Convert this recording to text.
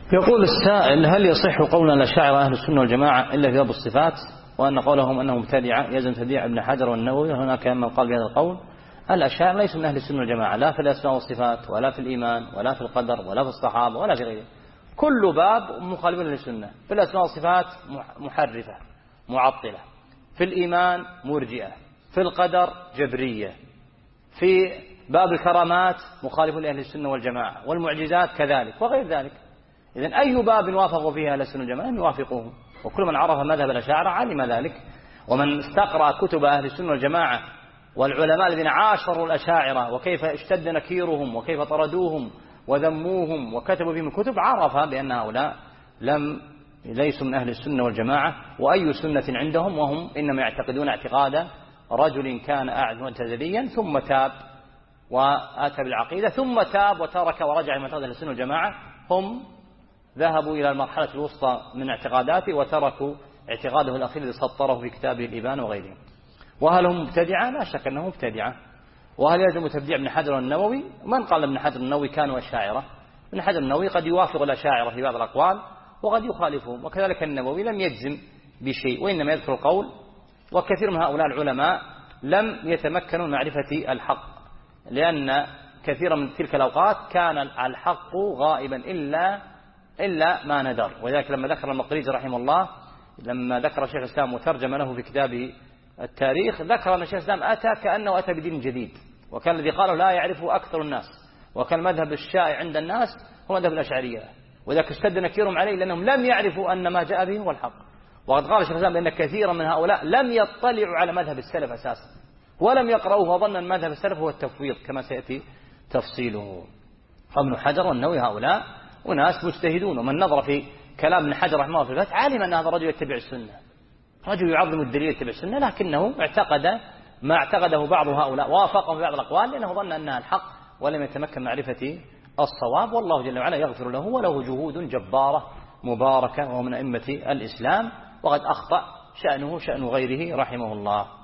يقول السائل: هل يصح قولنا الأشاعرة أهل السنة والجماعة إلا في باب الصفات، وأن قولهم أنهم مبتدعة يلزم تبديع ابن حجر والنووي؟ هناك من قال بهذا القول. الأشاعرة ليسوا من أهل السنة والجماعة، لا في الأسماء والصفات ولا في الإيمان ولا في القدر ولا في الصحابة ولا في غيره. كل باب مخالفون للسنة. في الأسماء والصفات محرفة معطلة، في الإيمان مرجئة، في القدر جبرية، في باب الكرامات مخالفون لأهل السنة والجماعة، والمعجزات كذلك وغير ذلك. إذن أي باب وافقوا فيها أهل السنة والجماعة يوافقوهم، وكل من عرف مذهب الأشاعرة علم ذلك. ومن استقرأ كتب أهل السنة والجماعة والعلماء الذين عاشروا الأشاعرة وكيف اشتد نكيرهم وكيف طردوهم وذموهم وكتبوا فيهم الكتب، عرف بأن هؤلاء ليسوا من أهل السنة والجماعة، وأي سنة عندهم، وهم إنما يعتقدون اعتقاد رجل كان أعد معتزليا ثم تاب وأتى بالعقيدة ثم تاب وترك ورجع معتقد أهل السنة والجماعة. هم ذهبوا إلى المرحلة الوسطى من اعتقاداته وتركوا اعتقاده الأخير الذي سطره في كتابه الإبان وغيره. وهل هم مبتدعة؟ لا شك أنهم مبتدعة. وهل يلزم تبديع ابن حجر النووي؟ من قال ابن حجر النووي كانوا أشاعرة؟ ابن حجر النووي قد يوافق الأشاعرة في بعض الأقوال وقد يخالفهم، وكذلك النووي لم يجزم بشيء وإنما يذكر القول. وكثير من هؤلاء العلماء لم يتمكنوا من معرفة الحق، لأن كثيرا من تلك الأوقات كان الحق غائبا إلا ما ندر. ولذلك لما ذكر المقريزي رحمه الله، لما ذكر شيخ الإسلام وترجم له في كتابه التاريخ، ذكر أن شيخ الإسلام أتى كأنه أتى بدين جديد، وكان الذي قاله لا يعرفه أكثر الناس، وكان المذهب الشائع عند الناس هو مذهب الأشعرية. وذلك اشتد نكيرهم عليه لأنهم لم يعرفوا أن ما جاء به هو الحق. وقد قال شيخ الإسلام بأن كثيرا من هؤلاء لم يطلعوا على مذهب السلف أساسا ولم يقرأوه، وظن أن مذهب السلف هو التفويض كما سيأتي تفصيله. ابن حجر والنووي هؤلاء وناس مجتهدون، ومن نظر في كلام ابن حجر رحمه الله في الفتح علم أن هذا الرجل يتبع السنة، رجل يعظم الدليل يتبع السنة، لكنه اعتقد ما اعتقده بعض هؤلاء وافقهم في بعض الأقوال لأنه ظن أنها الحق ولم يتمكن معرفة الصواب. والله جل وعلا يغفر له وله جهود جبارة مباركة، وهو من أئمة الإسلام، وقد أخطأ شأنه شأن غيره رحمه الله.